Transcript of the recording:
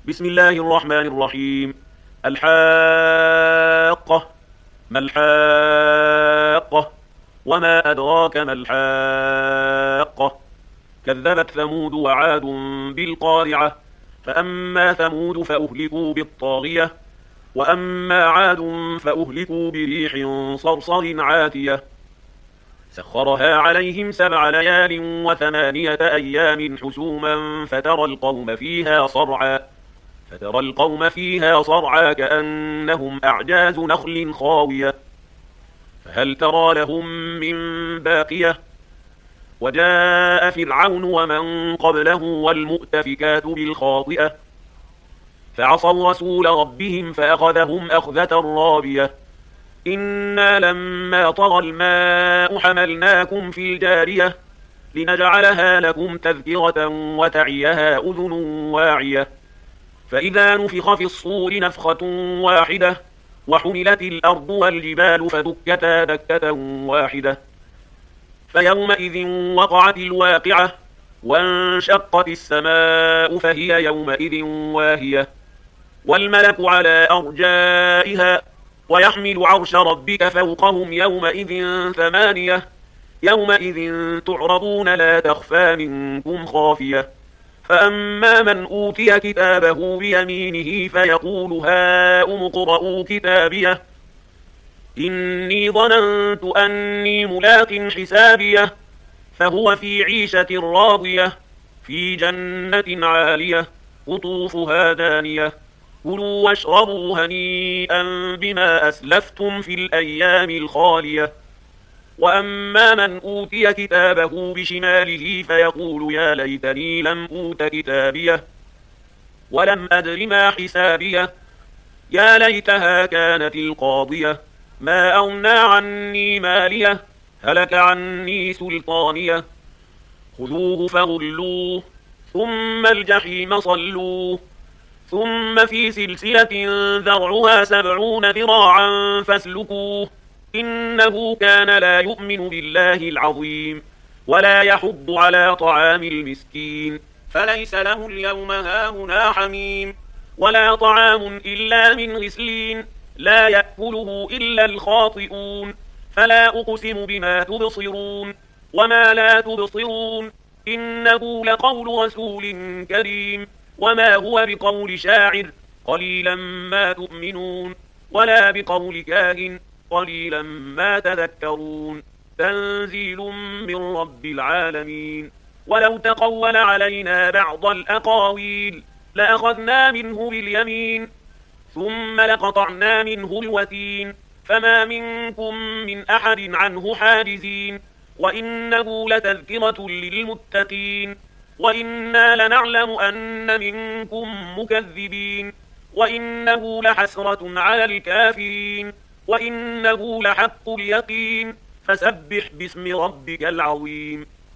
بسم الله الرحمن الرحيم. الحاقة. ما الحاقة؟ وما أدراك ما الحاقة؟ كذبت ثمود وعاد بالقارعة. فأما ثمود فأهلكوا بالطاغية، وأما عاد فأهلكوا بريح صرصر عاتية سخرها عليهم 7 ليال و8 أيام حسوما فترى القوم فيها صرعى كأنهم أعجاز نخل خاوية فهل ترى لهم من باقية. وجاء فرعون ومن قبله والمؤتفكات بالخاطئة فعصوا رسول ربهم فأخذهم أخذة رابية. إنا لما طغى الماء حملناكم في الجارية لنجعلها لكم تذكرة وتعيها أذن واعية. فإذا نفخ في الصور نفخة واحدة وحملت الأرض والجبال فدكتا دكة واحدة فيومئذ وقعت الواقعة وانشقت السماء فهي يومئذ واهية والملك على أرجائها ويحمل عرش ربك فوقهم يومئذ 8 يومئذ تعرضون لا تخفى منكم خافية. فأما من أوتي كتابه بيمينه فيقول هاؤم اقرءوا كتابيه إني ظننت أني ملاق حسابيه فهو في عيشة راضية في جنة عالية قطوفها دانية كلوا واشربوا هنيئا بما أسلفتم في الأيام الخالية. وأما من أوتي كتابه بشماله فيقول يا ليتني لم أوت كتابيه ولم أدر ما حسابيه يا ليتها كانت القاضية ما أغنى عني ماليه هلك عني سلطانيه خذوه فغلوه ثم الجحيم صلوه ثم في سلسلة ذرعها 70 ذراعا فاسلكوه إنه كان لا يؤمن بالله العظيم ولا يحض على طعام المسكين فليس له اليوم هاهنا حميم ولا طعام إلا من غسلين لا يأكله إلا الخاطئون فلا أقسم بما تبصرون وما لا تبصرون إنه لقول رسول كريم وما هو بقول شاعر قليلا ما تؤمنون ولا بقول كاهن قليلا ما تذكرون تنزيل من رب العالمين. ولو تقول علينا بعض الأقاويل لأخذنا منه باليمين ثم لقطعنا منه الوتين فما منكم من أحد عنه حاجزين وإنه لتذكرة للمتقين وإنا لنعلم أن منكم مكذبين وإنه لحسرة على الكافرين وإنه لحق اليقين فسبح باسم ربك العظيم.